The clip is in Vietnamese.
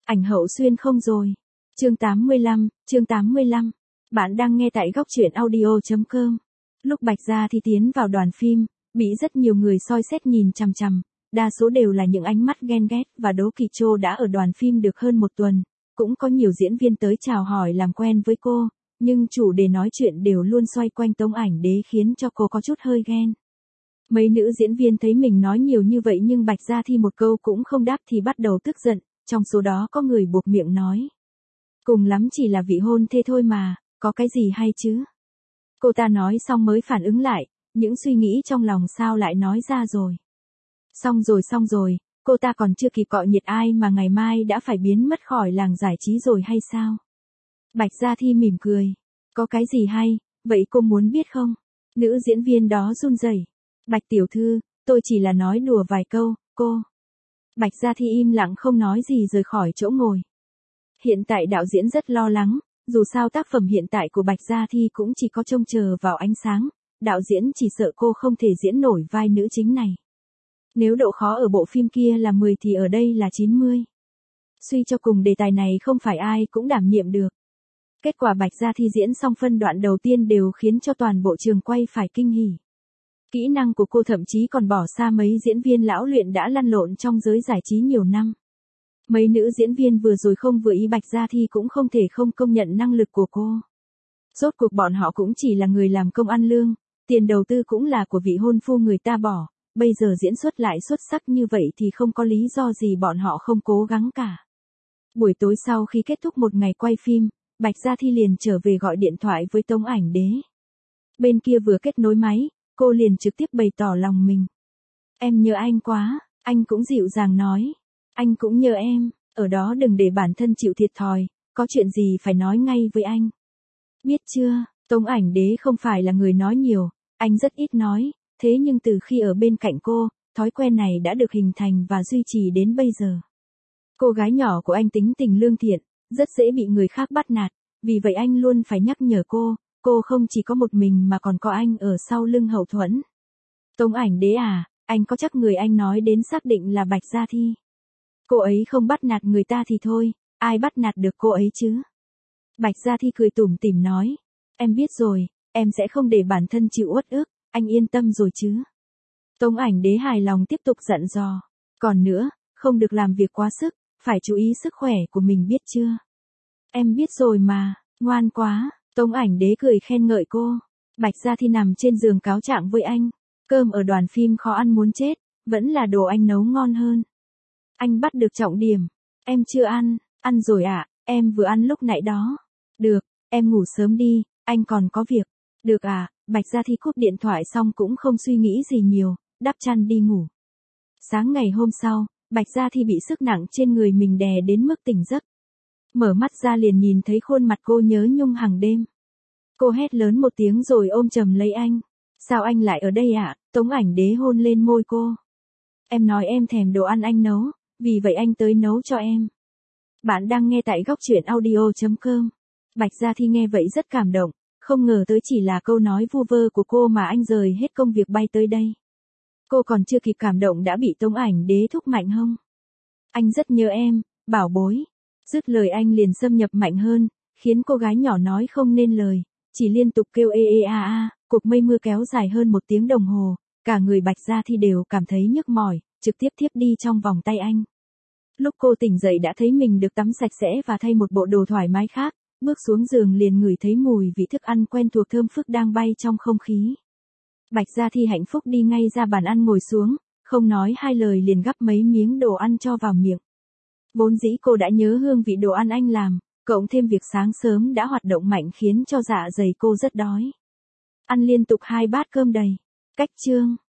Ảnh hậu xuyên không rồi. Chương 85. Bạn đang nghe tại góc truyện audio.com. Lúc Bạch Gia Thi tiến vào đoàn phim, bị rất nhiều người soi xét nhìn chằm chằm, đa số đều là những ánh mắt ghen ghét và đố kỵ. Châu đã ở đoàn phim được hơn một tuần, cũng có nhiều diễn viên tới chào hỏi làm quen với cô, nhưng chủ đề nói chuyện đều luôn xoay quanh Tống Ảnh Đế khiến cho cô có chút hơi ghen. Mấy nữ diễn viên thấy mình nói nhiều như vậy nhưng Bạch Gia Thi một câu cũng không đáp thì bắt đầu tức giận, trong số đó có người buộc miệng nói. Cùng lắm chỉ là vị hôn thê thôi mà, có cái gì hay chứ? Cô ta nói xong mới phản ứng lại, những suy nghĩ trong lòng sao lại nói ra rồi. Xong rồi, cô ta còn chưa kịp cọ nhiệt ai mà ngày mai đã phải biến mất khỏi làng giải trí rồi hay sao? Bạch Gia Thi mỉm cười. Có cái gì hay, vậy cô muốn biết không? Nữ diễn viên đó run rẩy. Bạch tiểu thư, tôi chỉ là nói đùa vài câu, cô. Bạch Gia Thi im lặng không nói gì rời khỏi chỗ ngồi. Hiện tại đạo diễn rất lo lắng, dù sao tác phẩm hiện tại của Bạch Gia Thi cũng chỉ có trông chờ vào ánh sáng, đạo diễn chỉ sợ cô không thể diễn nổi vai nữ chính này. Nếu độ khó ở bộ phim kia là 10 thì ở đây là 90. Suy cho cùng đề tài này không phải ai cũng đảm nhiệm được. Kết quả Bạch Gia Thi diễn xong phân đoạn đầu tiên đều khiến cho toàn bộ trường quay phải kinh hỉ. Kỹ năng của cô thậm chí còn bỏ xa mấy diễn viên lão luyện đã lăn lộn trong giới giải trí nhiều năm. Mấy nữ diễn viên vừa rồi không vừa ý Bạch Gia Thi cũng không thể không công nhận năng lực của cô. Rốt cuộc bọn họ cũng chỉ là người làm công ăn lương, tiền đầu tư cũng là của vị hôn phu người ta bỏ, bây giờ diễn xuất lại xuất sắc như vậy thì không có lý do gì bọn họ không cố gắng cả. Buổi tối sau khi kết thúc một ngày quay phim, Bạch Gia Thi liền trở về gọi điện thoại với Tống Ảnh Đế. Bên kia vừa kết nối máy, cô liền trực tiếp bày tỏ lòng mình. Em nhớ anh quá, anh cũng dịu dàng nói. Anh cũng nhớ em, ở đó đừng để bản thân chịu thiệt thòi, có chuyện gì phải nói ngay với anh. Biết chưa, Tống Ảnh Đế không phải là người nói nhiều, anh rất ít nói, thế nhưng từ khi ở bên cạnh cô, thói quen này đã được hình thành và duy trì đến bây giờ. Cô gái nhỏ của anh tính tình lương thiện, rất dễ bị người khác bắt nạt, vì vậy anh luôn phải nhắc nhở cô không chỉ có một mình mà còn có anh ở sau lưng hậu thuẫn. Tống Ảnh Đế à, anh có chắc người anh nói đến xác định là Bạch Gia Thi? Cô ấy không bắt nạt người ta thì thôi, ai bắt nạt được cô ấy chứ? Bạch Gia Thi cười tủm tỉm nói, em biết rồi, em sẽ không để bản thân chịu uất ức, anh yên tâm rồi chứ? Tống Ảnh Đế hài lòng tiếp tục dặn dò, còn nữa, không được làm việc quá sức, phải chú ý sức khỏe của mình biết chưa? Em biết rồi mà, ngoan quá. Tống Ảnh Đế cười khen ngợi cô. Bạch Gia Thi nằm trên giường cáo trạng với anh. Cơm ở đoàn phim khó ăn muốn chết, vẫn là đồ anh nấu ngon hơn. Anh bắt được trọng điểm. Em chưa ăn, ăn rồi ạ, em vừa ăn lúc nãy đó. Được, em ngủ sớm đi, anh còn có việc. Được à, Bạch Gia Thi cúp điện thoại xong cũng không suy nghĩ gì nhiều, đắp chăn đi ngủ. Sáng ngày hôm sau, Bạch Gia Thi bị sức nặng trên người mình đè đến mức tỉnh giấc. Mở mắt ra liền nhìn thấy khuôn mặt cô nhớ nhung hàng đêm. Cô hét lớn một tiếng rồi ôm chầm lấy anh. Sao anh lại ở đây ạ? Tống Ảnh Đế hôn lên môi cô. Em nói em thèm đồ ăn anh nấu, vì vậy anh tới nấu cho em. Bạn đang nghe tại góc truyện audio.com. Bạch Gia Thi nghe vậy rất cảm động, không ngờ tới chỉ là câu nói vu vơ của cô mà anh rời hết công việc bay tới đây. Cô còn chưa kịp cảm động đã bị Tống Ảnh Đế thúc mạnh hông. Anh rất nhớ em, bảo bối. Dứt lời anh liền xâm nhập mạnh hơn, khiến cô gái nhỏ nói không nên lời, chỉ liên tục kêu ê ê a a. Cuộc mây mưa kéo dài hơn 1 tiếng đồng hồ, cả người Bạch Gia Thi đều cảm thấy nhức mỏi, trực tiếp thiếp đi trong vòng tay anh. Lúc cô tỉnh dậy đã thấy mình được tắm sạch sẽ và thay một bộ đồ thoải mái khác, bước xuống giường liền ngửi thấy mùi vị thức ăn quen thuộc thơm phức đang bay trong không khí. Bạch Gia Thi hạnh phúc đi ngay ra bàn ăn ngồi xuống, không nói hai lời liền gắp mấy miếng đồ ăn cho vào miệng. Vốn dĩ cô đã nhớ hương vị đồ ăn anh làm, cộng thêm việc sáng sớm đã hoạt động mạnh khiến cho dạ dày cô rất đói. Ăn liên tục 2 bát cơm đầy. Cách chương.